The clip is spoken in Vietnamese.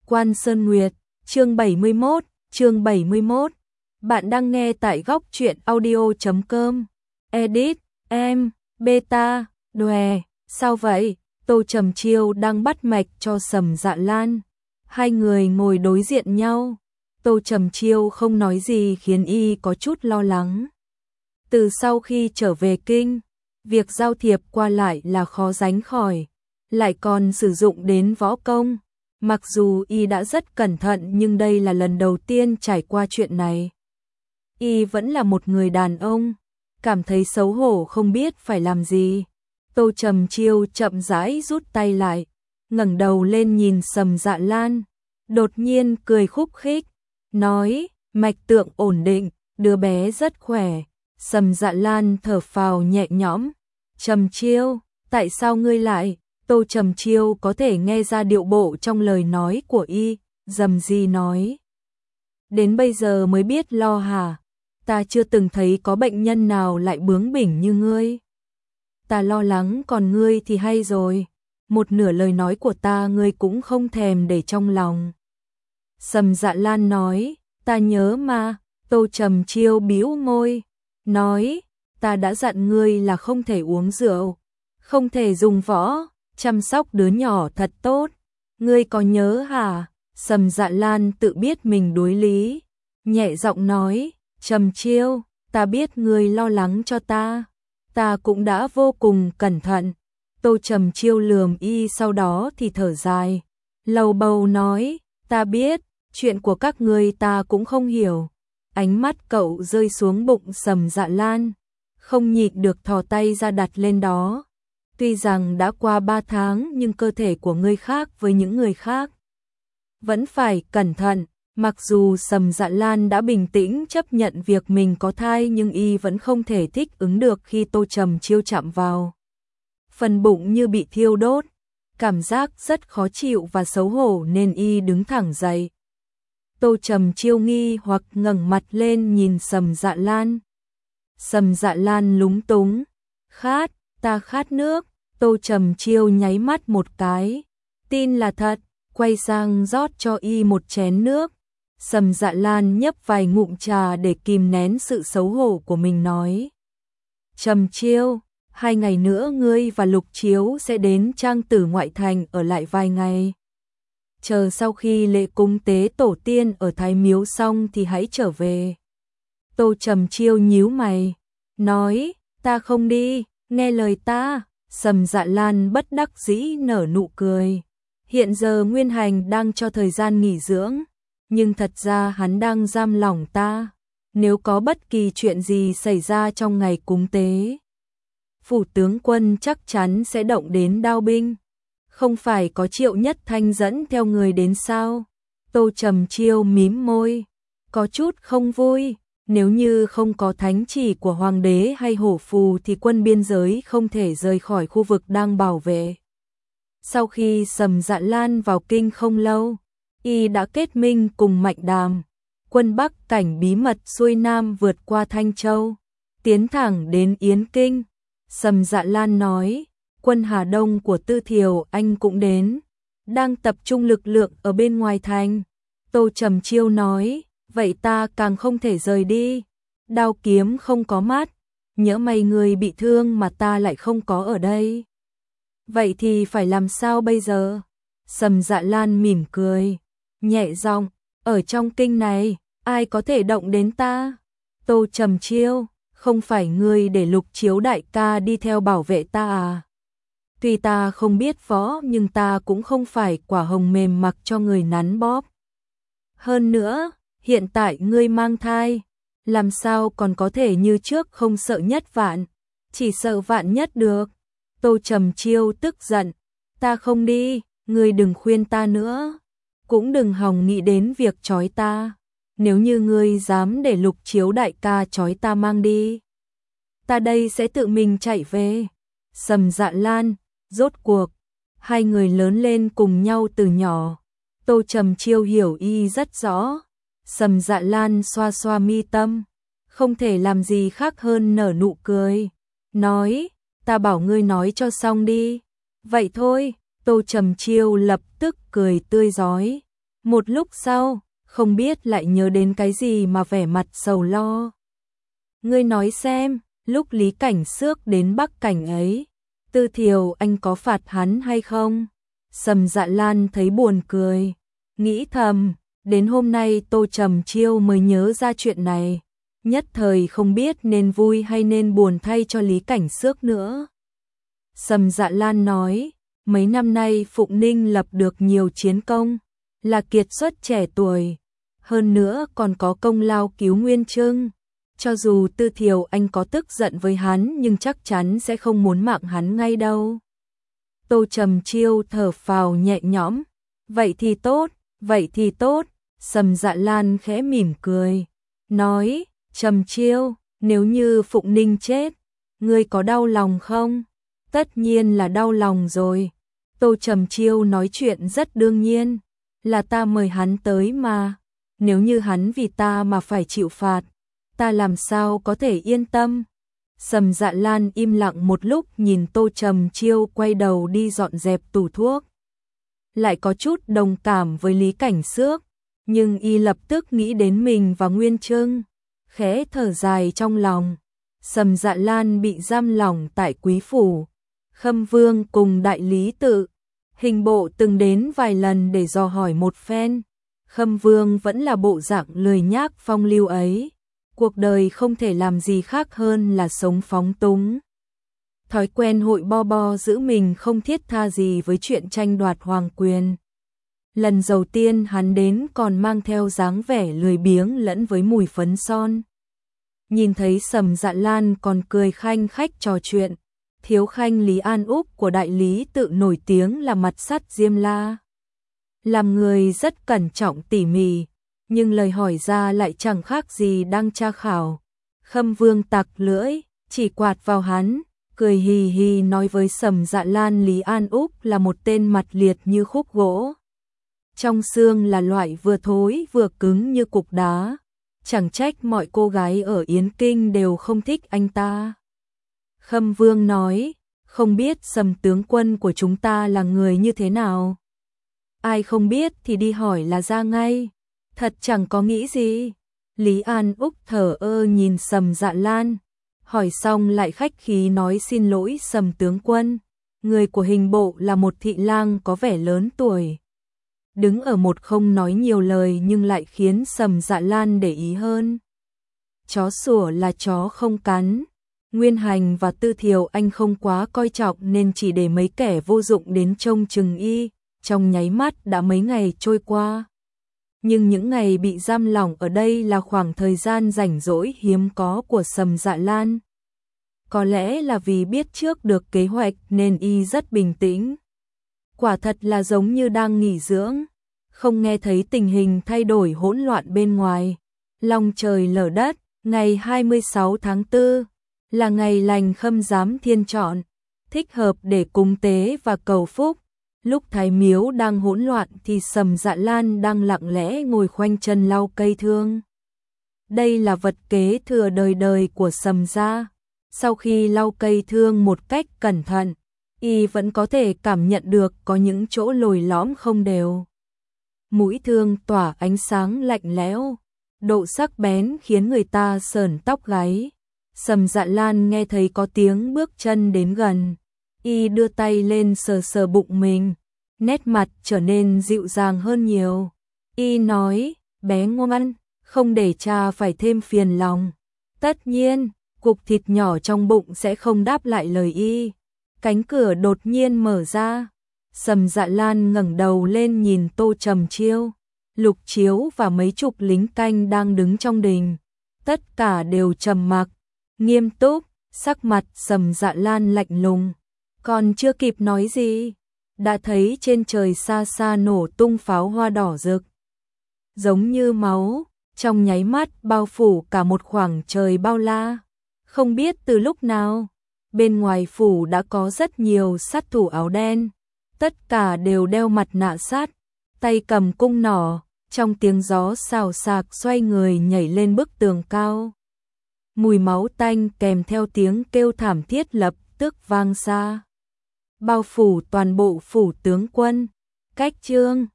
Quan Sơn Nguyệt, chương 71. Bạn đang nghe tại góc truyện audio.com. Edit, em, beta, đòe, sao vậy? Tô Trầm Chiêu đang bắt mạch cho Sầm Dạ Lan. Hai người ngồi đối diện nhau. Tô Trầm Chiêu không nói gì khiến y có chút lo lắng. Từ sau khi trở về kinh, việc giao thiệp qua lại là khó tránh khỏi, lại còn sử dụng đến võ công. Mặc dù y đã rất cẩn thận nhưng đây là lần đầu tiên trải qua chuyện này. Y vẫn là một người đàn ông, cảm thấy xấu hổ không biết phải làm gì. Tô Trầm Chiêu chậm rãi rút tay lại, ngẩng đầu lên nhìn Sầm Dạ Lan, đột nhiên cười khúc khích, nói, mạch tượng ổn định, đứa bé rất khỏe. Sầm Dạ Lan thở phào nhẹ nhõm, Trầm Chiêu, tại sao ngươi lại? Tô Trầm Chiêu có thể nghe ra điệu bộ trong lời nói của y, dầm gì nói. Đến bây giờ mới biết lo hả? Ta chưa từng thấy có bệnh nhân nào lại bướng bỉnh như ngươi. Ta lo lắng còn ngươi thì hay rồi. Một nửa lời nói của ta ngươi cũng không thèm để trong lòng. Sầm Dạ Lan nói, ta nhớ mà. Tô Trầm Chiêu bĩu môi, nói, ta đã dặn ngươi là không thể uống rượu, không thể dùng võ, chăm sóc đứa nhỏ thật tốt. Ngươi có nhớ hả? Sầm Dạ Lan tự biết mình đối lý, nhẹ giọng nói, Trầm Chiêu, ta biết ngươi lo lắng cho ta cũng đã vô cùng cẩn thận. Tô Trầm Chiêu lườm y sau đó thì thở dài, lầu bầu nói, ta biết, chuyện của các ngươi ta cũng không hiểu. Ánh mắt cậu rơi xuống bụng Sầm Dạ Lan, không nhịn được thò tay ra đặt lên đó. Tuy rằng đã qua 3 tháng nhưng cơ thể của ngươi khác với những người khác. Vẫn phải cẩn thận, mặc dù Sầm Dạ Lan đã bình tĩnh chấp nhận việc mình có thai nhưng y vẫn không thể thích ứng được khi Tô Trầm Chiêu chạm vào. Phần bụng như bị thiêu đốt, cảm giác rất khó chịu và xấu hổ nên y đứng thẳng dậy. Tô Trầm Chiêu nghi hoặc ngẩng mặt lên nhìn Sầm Dạ Lan. Sầm Dạ Lan lúng túng, khát, ta khát nước. Tô Trầm Chiêu nháy mắt một cái, tin là thật, quay sang rót cho y một chén nước. Sầm Dạ Lan nhấp vài ngụm trà để kìm nén sự xấu hổ của mình nói, Trầm Chiêu, 2 ngày nữa ngươi và Lục Chiếu sẽ đến Trang Tử ngoại thành ở lại vài ngày. Chờ sau khi lễ cúng tế tổ tiên ở Thái Miếu xong thì hãy trở về. Tô Trầm Chiêu nhíu mày, nói, ta không đi, nghe lời ta. Sầm Dạ Lan bất đắc dĩ nở nụ cười. Hiện giờ Nguyên Hành đang cho thời gian nghỉ dưỡng, nhưng thật ra hắn đang giam lỏng ta. Nếu có bất kỳ chuyện gì xảy ra trong ngày cúng tế, phủ tướng quân chắc chắn sẽ động đến đao binh. Không phải có Triệu Nhất Thanh dẫn theo người đến sao? Tô Trầm Chiêu mím môi, có chút không vui. Nếu như không có thánh chỉ của hoàng đế hay hổ phù thì quân biên giới không thể rời khỏi khu vực đang bảo vệ. Sau khi Sầm Dạ Lan vào kinh không lâu, y đã kết minh cùng Mạnh Đàm. Quân Bắc cảnh bí mật xuôi nam vượt qua Thanh Châu, tiến thẳng đến Yến Kinh. Sầm Dạ Lan nói, quân Hà Đông của Tư Thiều Anh cũng đến, đang tập trung lực lượng ở bên ngoài thành. Tô Trầm Chiêu nói, vậy ta càng không thể rời đi. Đao kiếm không có mắt, nhỡ may người bị thương mà ta lại không có ở đây. Vậy thì phải làm sao bây giờ? Sầm Dạ Lan mỉm cười, nhẹ giọng, ở trong kinh này, ai có thể động đến ta? Tô Trầm Chiêu, không phải ngươi để Lục Chiếu đại ca đi theo bảo vệ ta à? Tuy ta không biết võ nhưng ta cũng không phải quả hồng mềm mặc cho người nắn bóp. Hơn nữa, hiện tại ngươi mang thai, làm sao còn có thể như trước không sợ nhất vạn, chỉ sợ vạn nhất được. Tô Trầm Chiêu tức giận, ta không đi, ngươi đừng khuyên ta nữa, cũng đừng hòng nghĩ đến việc trói ta. Nếu như ngươi dám để Lục Chiếu đại ca trói ta mang đi, ta đây sẽ tự mình chạy về. Sầm Dạ Lan, rốt cuộc, hai người lớn lên cùng nhau từ nhỏ. Tô Trầm Chiêu hiểu y rất rõ. Sầm Dạ Lan xoa xoa mi tâm, không thể làm gì khác hơn nở nụ cười, nói, ta bảo ngươi nói cho xong đi. Vậy thôi. Tô Trầm Chiêu lập tức cười tươi rói, Một lúc sau, không biết lại nhớ đến cái gì mà vẻ mặt sầu lo. Ngươi nói xem, lúc Lý Cảnh Xước đến Bắc Cảnh ấy, Tư Thiều anh có phạt hắn hay không? Sầm Dạ Lan thấy buồn cười, nghĩ thầm, đến hôm nay Tô Trầm Chiêu mới nhớ ra chuyện này, nhất thời không biết nên vui hay nên buồn thay cho Lý Cảnh Xước nữa. Sầm Dạ Lan nói, mấy năm nay Phụng Ninh lập được nhiều chiến công, là kiệt xuất trẻ tuổi, hơn nữa còn có công lao cứu Nguyên Trưng. Cho dù Tư Thiều anh có tức giận với hắn nhưng chắc chắn sẽ không muốn mạng hắn ngay đâu. Tô Trầm Chiêu thở phào nhẹ nhõm, vậy thì tốt, vậy thì tốt. Sầm Dạ Lan khẽ mỉm cười, nói, Trầm Chiêu, nếu như Phụng Ninh chết, ngươi có đau lòng không? Tất nhiên là đau lòng rồi. Tô Trầm Chiêu nói chuyện rất đương nhiên, là ta mời hắn tới mà, nếu như hắn vì ta mà phải chịu phạt, ta làm sao có thể yên tâm. Sầm Dạ Lan im lặng một lúc nhìn Tô Trầm Chiêu quay đầu đi dọn dẹp tủ thuốc. Lại có chút đồng cảm với Lý Cảnh Xước, nhưng y lập tức nghĩ đến mình và Nguyên Trưng, khẽ thở dài trong lòng. Sầm Dạ Lan bị giam lỏng tại Quý Phủ, Khâm Vương cùng đại lý tự, Hình Bộ từng đến vài lần để dò hỏi một phen. Khâm Vương vẫn là bộ dạng lười nhác phong lưu ấy, cuộc đời không thể làm gì khác hơn là sống phóng túng. Thói quen hội bo bo giữ mình không thiết tha gì với chuyện tranh đoạt hoàng quyền. Lần đầu tiên hắn đến còn mang theo dáng vẻ lười biếng lẫn với mùi phấn son. Nhìn thấy Sầm Dạ Lan còn cười khanh khách trò chuyện, thiếu khanh Lý An Úc của đại lý tự nổi tiếng là mặt sắt diêm la. Làm người rất cẩn trọng tỉ mỉ, nhưng lời hỏi ra lại chẳng khác gì đang tra khảo. Khâm Vương tặc lưỡi, chỉ quạt vào hắn, cười hì hì nói với Sầm Dạ Lan Lý An Úc là một tên mặt liệt như khúc gỗ. Trong xương là loại vừa thối vừa cứng như cục đá, chẳng trách mọi cô gái ở Yến Kinh đều không thích anh ta. Khâm Vương nói, không biết Sầm tướng quân của chúng ta là người như thế nào. Ai không biết thì đi hỏi là ra ngay, thật chẳng có nghĩ gì. Lý An Úc thở ơ nhìn Sầm Dạ Lan, hỏi xong lại khách khí nói xin lỗi Sầm tướng quân, người của Hình Bộ là một thị lang có vẻ lớn tuổi. Đứng ở một không nói nhiều lời nhưng lại khiến Sầm Dạ Lan để ý hơn. Chó sủa là chó không cắn. Nguyên Hành và Tư Thiều anh không quá coi trọng nên chỉ để mấy kẻ vô dụng đến trông chừng y. Trong nháy mắt đã mấy ngày trôi qua. Nhưng những ngày bị giam lỏng ở đây là khoảng thời gian rảnh rỗi hiếm có của Sầm Dạ Lan. Có lẽ là vì biết trước được kế hoạch nên y rất bình tĩnh. Quả thật là giống như đang nghỉ dưỡng, không nghe thấy tình hình thay đổi hỗn loạn bên ngoài. Long trời lở đất, ngày 26 tháng 4 là ngày lành Khâm Giám Thiên chọn, thích hợp để cúng tế và cầu phúc. Lúc Thái Miếu đang hỗn loạn thì Sầm Dạ Lan đang lặng lẽ ngồi khoanh chân lau cây thương. Đây là vật kế thừa đời đời của Sầm gia. Sau khi lau cây thương một cách cẩn thận, y vẫn có thể cảm nhận được có những chỗ lồi lõm không đều. Mũi thương tỏa ánh sáng lạnh lẽo, độ sắc bén khiến người ta sởn tóc gáy. Sầm Dạ Lan nghe thấy có tiếng bước chân đến gần, y đưa tay lên sờ sờ bụng mình, nét mặt trở nên dịu dàng hơn nhiều. Y nói, bé ngoan, không để cha phải thêm phiền lòng. Tất nhiên, cục thịt nhỏ trong bụng sẽ không đáp lại lời y. Cánh cửa đột nhiên mở ra. Sầm Dạ Lan ngẩng đầu lên nhìn Tô Trầm Chiêu, Lục Chiếu và mấy chục lính canh đang đứng trong đình. Tất cả đều trầm mặc, nghiêm túc, sắc mặt Sầm Dạ Lan lạnh lùng. Còn chưa kịp nói gì, đã thấy trên trời xa xa nổ tung pháo hoa đỏ rực. Giống như máu, trong nháy mắt bao phủ cả một khoảng trời bao la. Không biết từ lúc nào, bên ngoài phủ đã có rất nhiều sát thủ áo đen. Tất cả đều đeo mặt nạ sát, tay cầm cung nỏ, trong tiếng gió xào xạc xoay người nhảy lên bức tường cao. Mùi máu tanh kèm theo tiếng kêu thảm thiết lập tức vang xa. Bao phủ toàn bộ phủ tướng quân. Cách chương